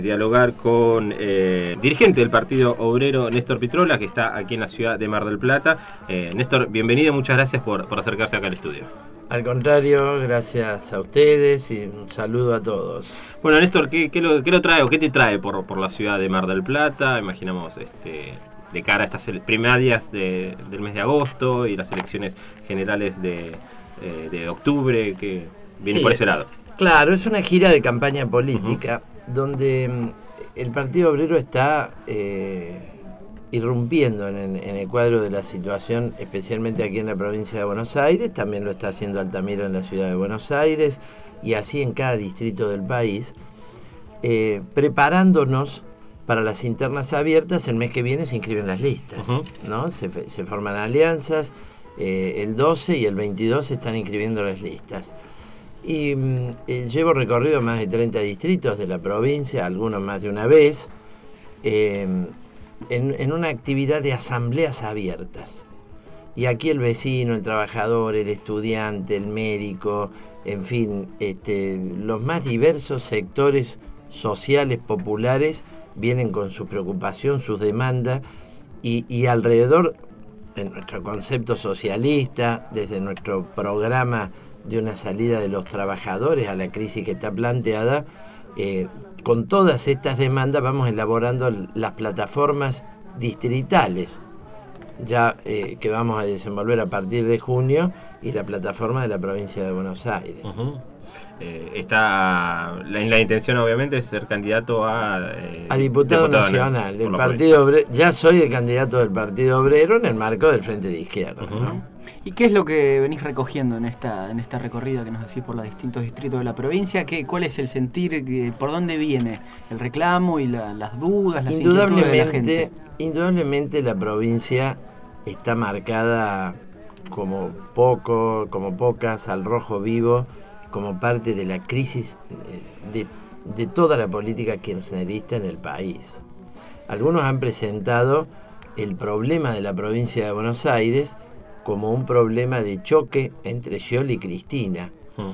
Dialogar con dirigente del Partido Obrero, Néstor Pitrola, que está aquí en la ciudad de Mar del Plata. Néstor, bienvenido, muchas gracias por acercarse acá al estudio. Al contrario, gracias a ustedes y un saludo a todos. Bueno, Néstor, ¿qué lo trae o qué te trae por la ciudad de Mar del Plata? Imaginamos de cara a estas primarias del mes de agosto y las elecciones generales de octubre, que viene por ese lado. Claro, es una gira de campaña política donde el Partido Obrero está irrumpiendo en el cuadro de la situación, especialmente aquí en la provincia de Buenos Aires. También lo está haciendo Altamira en la ciudad de Buenos Aires y así en cada distrito del país, preparándonos para las internas abiertas. El mes que viene se inscriben las listas, ¿no? Se forman alianzas, el 12 y el 22 se están inscribiendo las listas. Y llevo recorrido más de 30 distritos de la provincia, algunos más de una vez, en una actividad de asambleas abiertas. Y aquí el vecino, el trabajador, el estudiante, el médico, en fin, los más diversos sectores sociales, populares, vienen con su preocupación, sus demandas, y alrededor, en nuestro concepto socialista, desde nuestro programa de una salida de los trabajadores a la crisis que está planteada, con todas estas demandas vamos elaborando las plataformas distritales, ya que vamos a desenvolver a partir de junio, y la plataforma de la provincia de Buenos Aires. La intención obviamente es ser candidato a diputado nacional del Partido Obrero. Ya soy el candidato del Partido Obrero en el marco del Frente de Izquierda, ¿no? ¿Y qué es lo que venís recogiendo en esta recorrida que nos decís por los distintos distritos de la provincia? ¿Cuál es el sentir? ¿Por dónde viene el reclamo y las dudas, las inquietudes de la gente? Indudablemente la provincia está marcada como pocas, al rojo vivo, como parte de la crisis de toda la política kirchnerista en el país. Algunos han presentado el problema de la provincia de Buenos Aires como un problema de choque entre Scioli y Cristina.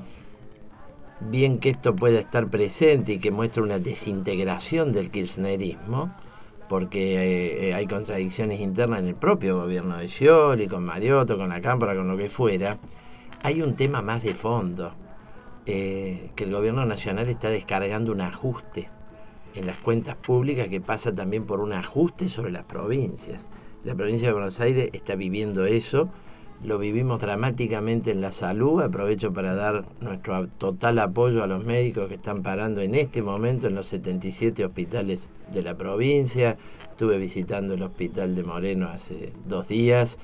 Bien que esto pueda estar presente y que muestra una desintegración del kirchnerismo, porque hay contradicciones internas en el propio gobierno de Scioli, con Mariotto, con la Cámpora, con lo que fuera, hay un tema más de fondo, que el gobierno nacional está descargando un ajuste en las cuentas públicas que pasa también por un ajuste sobre las provincias. La provincia de Buenos Aires está viviendo eso, lo vivimos dramáticamente en la salud. Aprovecho para dar nuestro total apoyo a los médicos que están parando en este momento en los 77 hospitales de la provincia. Estuve visitando el hospital de Moreno hace 2 días.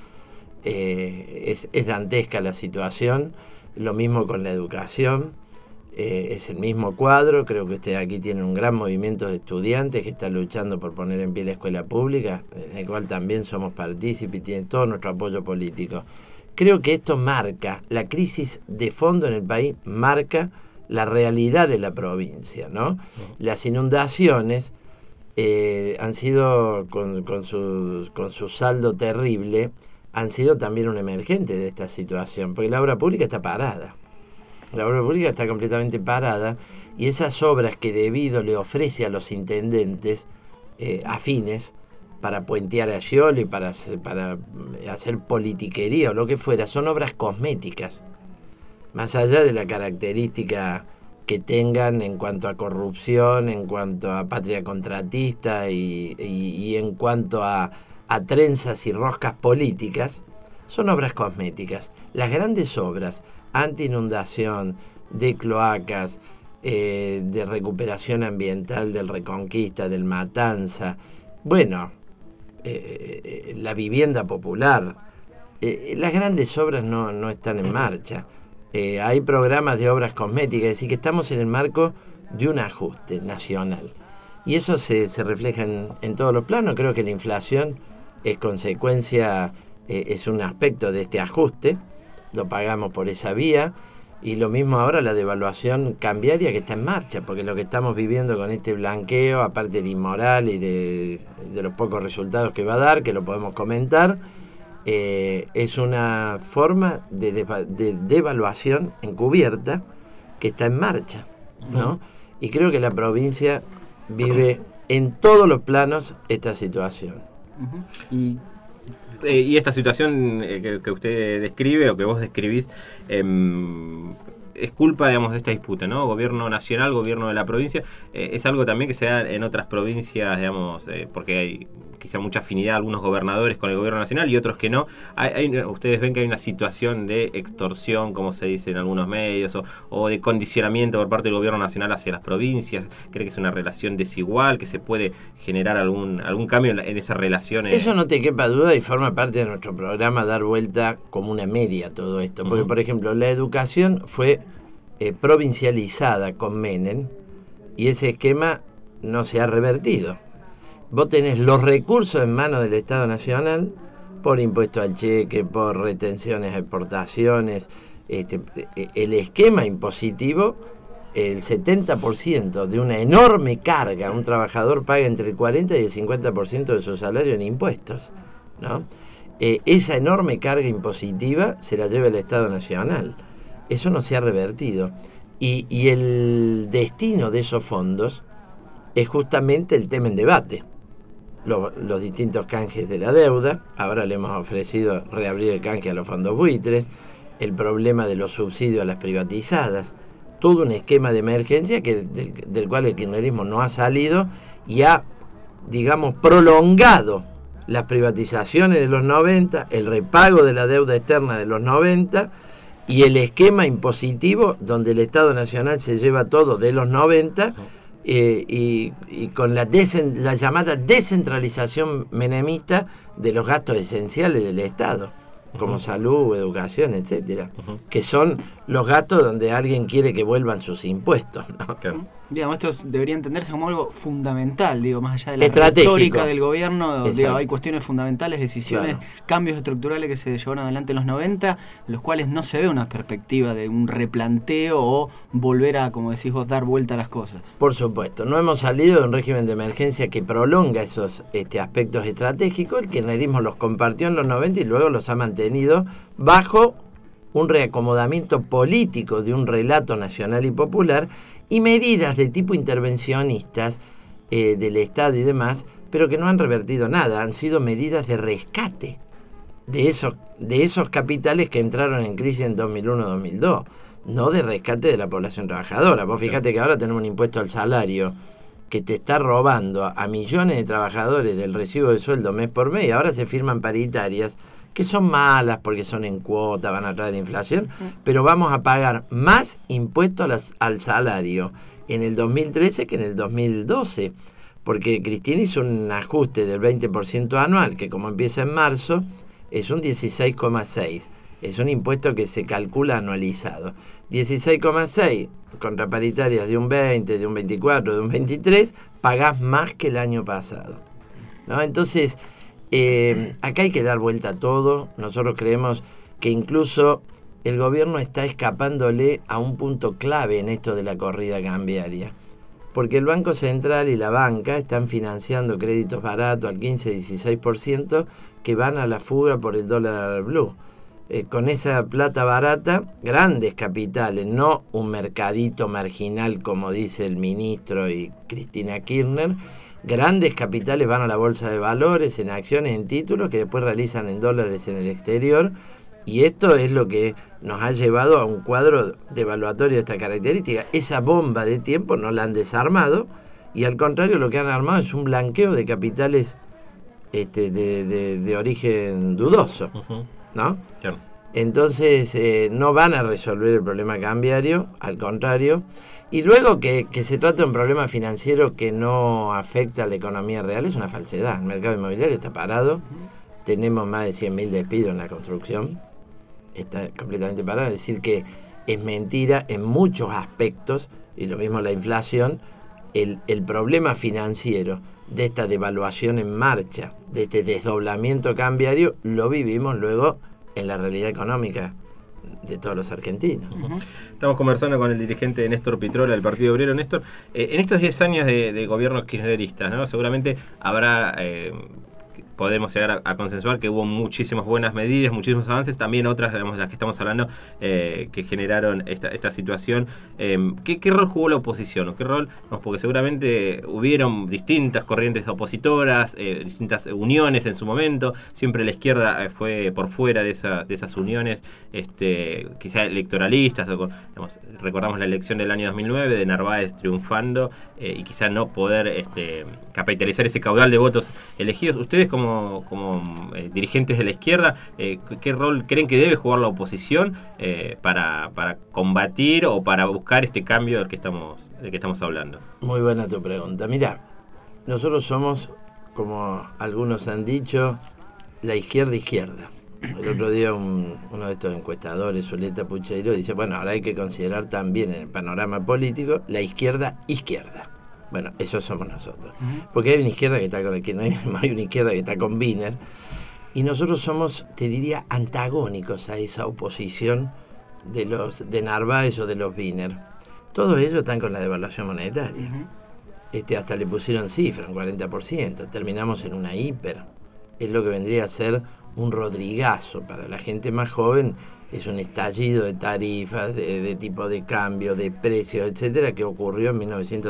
Es dantesca la situación, lo mismo con la educación. Es el mismo cuadro. Creo que usted aquí tiene un gran movimiento de estudiantes que está luchando por poner en pie la escuela pública, en el cual también somos partícipes y tiene todo nuestro apoyo político. Creo que esto marca la crisis de fondo en el país, marca la realidad de la provincia, ¿no? Las inundaciones han sido, con su saldo terrible, han sido también un emergente de esta situación, porque la obra pública está parada. La obra pública está completamente parada, y esas obras que Debido le ofrece a los intendentes afines para puentear a Scioli, para hacer politiquería o lo que fuera, son obras cosméticas, más allá de la característica que tengan en cuanto a corrupción, en cuanto a patria contratista y en cuanto a trenzas y roscas políticas. Son obras cosméticas. Las grandes obras anti-inundación, de cloacas, de recuperación ambiental, del Reconquista, del Matanza, la vivienda popular, las grandes obras no están en marcha. Hay programas de obras cosméticas, es decir, que estamos en el marco de un ajuste nacional. Y eso se refleja en todos los planos. Creo que la inflación es consecuencia, es un aspecto de este ajuste. Lo pagamos por esa vía, y lo mismo ahora la devaluación cambiaria que está en marcha, porque lo que estamos viviendo con este blanqueo, aparte de inmoral y de los pocos resultados que va a dar, que lo podemos comentar, es una forma de devaluación encubierta que está en marcha, ¿no? Y creo que la provincia vive en todos los planos esta situación. Y esta situación que usted describe o que vos describís es culpa, digamos, de esta disputa, ¿no? Gobierno nacional, gobierno de la provincia. Es algo también que se da en otras provincias, digamos, porque hay quizá mucha afinidad algunos gobernadores con el gobierno nacional y otros que no. Ustedes ven que hay una situación de extorsión, como se dice en algunos medios, o de condicionamiento por parte del gobierno nacional hacia las provincias. ¿Cree que es una relación desigual, que se puede generar algún cambio en esa relación? Eso no te quepa duda y forma parte de nuestro programa dar vuelta como una media todo esto. Porque, por ejemplo, la educación fue provincializada con Menem y ese esquema no se ha revertido. Vos tenés los recursos en manos del Estado Nacional por impuesto al cheque, por retenciones a exportaciones, el esquema impositivo, el 70% de una enorme carga, un trabajador paga entre el 40 y el 50% de su salario en impuestos, ¿no? Esa enorme carga impositiva se la lleva el Estado Nacional. Eso no se ha revertido. Y el destino de esos fondos es justamente el tema en debate. Los distintos canjes de la deuda. Ahora le hemos ofrecido reabrir el canje a los fondos buitres. El problema de los subsidios a las privatizadas. Todo un esquema de emergencia del cual el kirchnerismo no ha salido y ha, digamos, prolongado las privatizaciones de los 90, el repago de la deuda externa de los 90 y el esquema impositivo donde el Estado Nacional se lleva todo de los 90 y con la llamada descentralización menemista de los gastos esenciales del Estado, como salud, educación, etcétera, que son los gastos donde alguien quiere que vuelvan sus impuestos, ¿no? Claro. Digamos, esto debería entenderse como algo fundamental, digo, más allá de la retórica del gobierno, digo, hay cuestiones fundamentales, decisiones, cambios estructurales que se llevaron adelante en los 90, en los cuales no se ve una perspectiva de un replanteo o volver a, como decís vos, dar vuelta a las cosas. Por supuesto, no hemos salido de un régimen de emergencia que prolonga esos aspectos estratégicos. El kirchnerismo los compartió en los 90 y luego los ha mantenido bajo un reacomodamiento político de un relato nacional y popular y medidas de tipo intervencionistas del Estado y demás, pero que no han revertido nada, han sido medidas de rescate de esos capitales que entraron en crisis en 2001-2002, no de rescate de la población trabajadora. Vos fíjate que ahora tenemos un impuesto al salario que te está robando a millones de trabajadores del recibo de sueldo mes por mes y ahora se firman paritarias que son malas porque son en cuota, van a traer inflación, pero vamos a pagar más impuestos al salario en el 2013 que en el 2012, porque Cristina hizo un ajuste del 20% anual, que como empieza en marzo, es un 16,6%. Es un impuesto que se calcula anualizado. 16,6 contra paritarias de un 20, de un 24, de un 23, pagás más que el año pasado, ¿no? Entonces, acá hay que dar vuelta a todo. Nosotros creemos que incluso el gobierno está escapándole a un punto clave en esto de la corrida cambiaria, porque el Banco Central y la banca están financiando créditos baratos al 15-16% que van a la fuga por el dólar blue. Con esa plata barata, grandes capitales, no un mercadito marginal como dice el ministro y Cristina Kirchner, grandes capitales van a la bolsa de valores, en acciones, en títulos, que después realizan en dólares en el exterior, y esto es lo que nos ha llevado a un cuadro devaluatorio de esta característica. Esa bomba de tiempo no la han desarmado, y al contrario lo que han armado es un blanqueo de capitales de origen dudoso, ¿no? Claro. Entonces no van a resolver el problema cambiario, al contrario. Y luego que se trata de un problema financiero que no afecta a la economía real es una falsedad. El mercado inmobiliario está parado, tenemos más de 100.000 despidos en la construcción, está completamente parado. Es decir que es mentira en muchos aspectos, y lo mismo la inflación. El problema financiero de esta devaluación en marcha, de este desdoblamiento cambiario, lo vivimos luego en la realidad económica de todos los argentinos. Estamos conversando con el dirigente Néstor Pitrola del Partido Obrero. Néstor, en estos 10 años de gobiernos kirchneristas, ¿no? Seguramente habrá podemos llegar a consensuar que hubo muchísimas buenas medidas, muchísimos avances, también otras, digamos, las que estamos hablando, que generaron esta situación. ¿Qué rol jugó la oposición? ¿O qué rol? Porque seguramente hubieron distintas corrientes opositoras, distintas uniones en su momento, siempre la izquierda fue por fuera de esas uniones, quizá electoralistas, digamos, recordamos la elección del año 2009 de Narváez triunfando, y quizá no poder capitalizar ese caudal de votos elegidos. Ustedes como dirigentes de la izquierda, ¿qué rol creen que debe jugar la oposición para combatir o para buscar este cambio del que estamos hablando? Muy buena tu pregunta. Mira, nosotros somos, como algunos han dicho, la izquierda. El otro día uno de estos encuestadores, Zuleta Pucheiro, dice, bueno, ahora hay que considerar también en el panorama político la izquierda. Bueno, eso somos nosotros. Porque hay una izquierda que está con hay una izquierda que está con Wiener, y nosotros somos, te diría, antagónicos a esa oposición de Narváez o de los Wiener. Todos ellos están con la devaluación monetaria. Hasta le pusieron cifra, un 40%. Terminamos en una hiper. Es lo que vendría a ser un rodrigazo. Para la gente más joven es un estallido de tarifas, de tipo de cambio, de precios, etcétera, que ocurrió en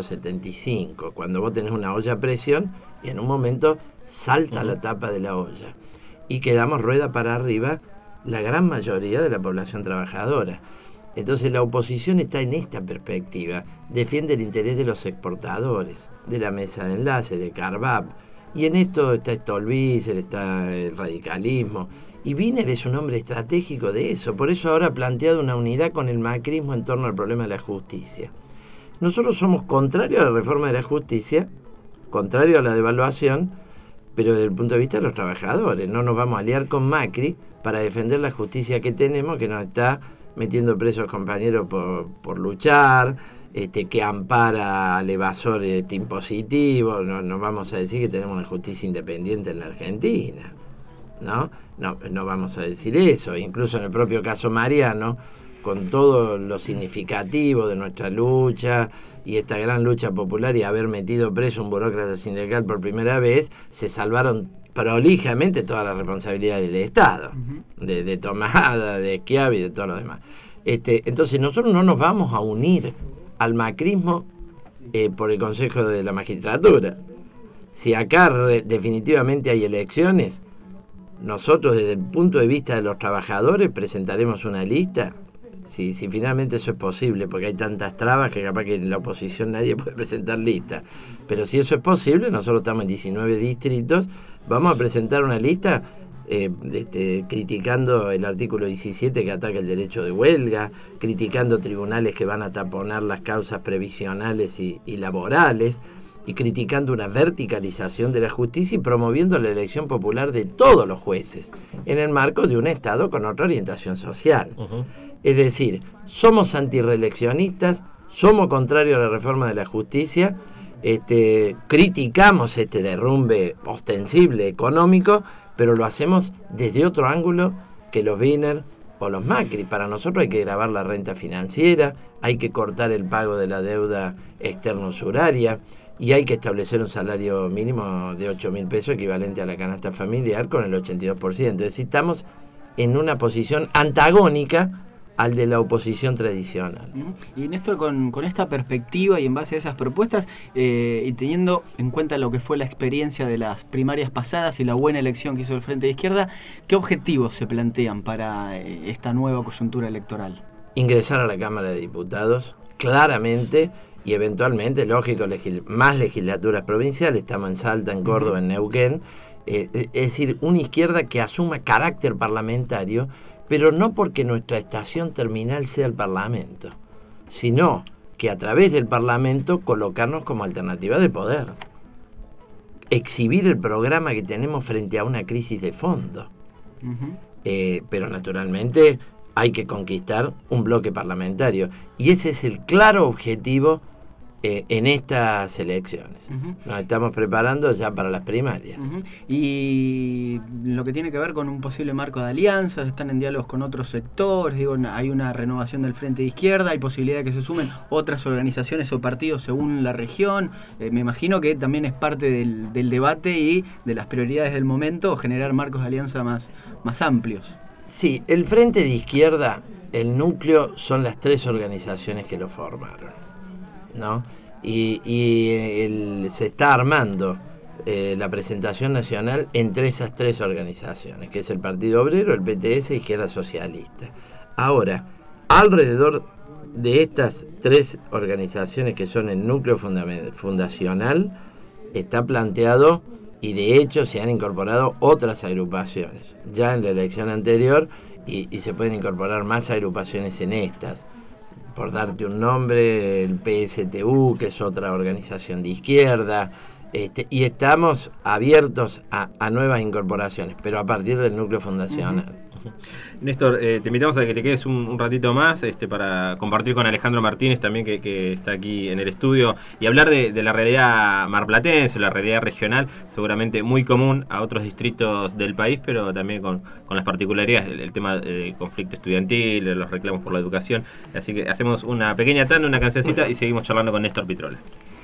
1975, cuando vos tenés una olla a presión y en un momento salta la tapa de la olla y quedamos rueda para arriba la gran mayoría de la población trabajadora. Entonces la oposición está en esta perspectiva, defiende el interés de los exportadores, de la mesa de enlace, de Carvap, y en esto está Stolbizer, está el radicalismo. Y Wiener es un hombre estratégico de eso, por eso ahora ha planteado una unidad con el macrismo en torno al problema de la justicia. Nosotros somos contrarios a la reforma de la justicia, contrarios a la devaluación, pero desde el punto de vista de los trabajadores. No nos vamos a aliar con Macri para defender la justicia que tenemos, que nos está metiendo presos compañeros por luchar, que ampara al evasor impositivo. No vamos a decir que tenemos una justicia independiente en la Argentina. No vamos a decir eso. Incluso en el propio caso Mariano, con todo lo significativo de nuestra lucha y esta gran lucha popular y haber metido preso un burócrata sindical por primera vez, se salvaron prolijamente todas las responsabilidades del Estado, de Tomada, de Schiavi y de todo lo demás. Entonces nosotros no nos vamos a unir al macrismo por el Consejo de la Magistratura. Si acá definitivamente hay elecciones, nosotros desde el punto de vista de los trabajadores presentaremos una lista, si finalmente eso es posible, porque hay tantas trabas que capaz que en la oposición nadie puede presentar lista, pero si eso es posible, nosotros estamos en 19 distritos, vamos a presentar una lista criticando el artículo 17 que ataca el derecho de huelga, criticando tribunales que van a taponar las causas previsionales y laborales, y criticando una verticalización de la justicia y promoviendo la elección popular de todos los jueces en el marco de un Estado con otra orientación social. Es decir, somos antirreeleccionistas, somos contrarios a la reforma de la justicia, criticamos este derrumbe ostensible económico, pero lo hacemos desde otro ángulo que los Wiener o los Macri. Para nosotros hay que gravar la renta financiera, hay que cortar el pago de la deuda externo-usuraria, y hay que establecer un salario mínimo de 8.000 pesos equivalente a la canasta familiar con el 82%. Es decir, estamos en una posición antagónica al de la oposición tradicional. Y Néstor, con esta perspectiva y en base a esas propuestas, y teniendo en cuenta lo que fue la experiencia de las primarias pasadas y la buena elección que hizo el Frente de Izquierda, ¿qué objetivos se plantean para esta nueva coyuntura electoral? Ingresar a la Cámara de Diputados, claramente, y eventualmente, lógico, más legislaturas provinciales. Estamos en Salta, en Córdoba, en Neuquén. Es decir, una izquierda que asuma carácter parlamentario, pero no porque nuestra estación terminal sea el Parlamento, sino que a través del Parlamento colocarnos como alternativa de poder. Exhibir el programa que tenemos frente a una crisis de fondo. Pero naturalmente hay que conquistar un bloque parlamentario. Y ese es el claro objetivo en estas elecciones. Nos estamos preparando ya para las primarias. Y lo que tiene que ver con un posible marco de alianzas, están en diálogos con otros sectores, digo, hay una renovación del Frente de Izquierda, hay posibilidad de que se sumen otras organizaciones o partidos según la región. Me imagino que también es parte del debate y de las prioridades del momento generar marcos de alianza más amplios. Sí, el Frente de Izquierda, el núcleo son las 3 organizaciones que lo formaron, ¿no? Y se está armando la presentación nacional entre esas 3 organizaciones, que es el Partido Obrero, el PTS y Izquierda Socialista. Ahora, alrededor de estas 3 organizaciones que son el núcleo fundacional, está planteado, y de hecho se han incorporado otras agrupaciones ya en la elección anterior, y se pueden incorporar más agrupaciones en estas. Por darte un nombre, el PSTU, que es otra organización de izquierda, y estamos abiertos a nuevas incorporaciones, pero a partir del núcleo fundacional. Néstor, te invitamos a que te quedes un ratito más para compartir con Alejandro Martínez también, que está aquí en el estudio, y hablar de la realidad marplatense, la realidad regional, seguramente muy común a otros distritos del país, pero también con las particularidades, el tema del conflicto estudiantil, los reclamos por la educación. Así que hacemos una pequeña tanda, una cancioncita, y seguimos charlando con Néstor Pitrola.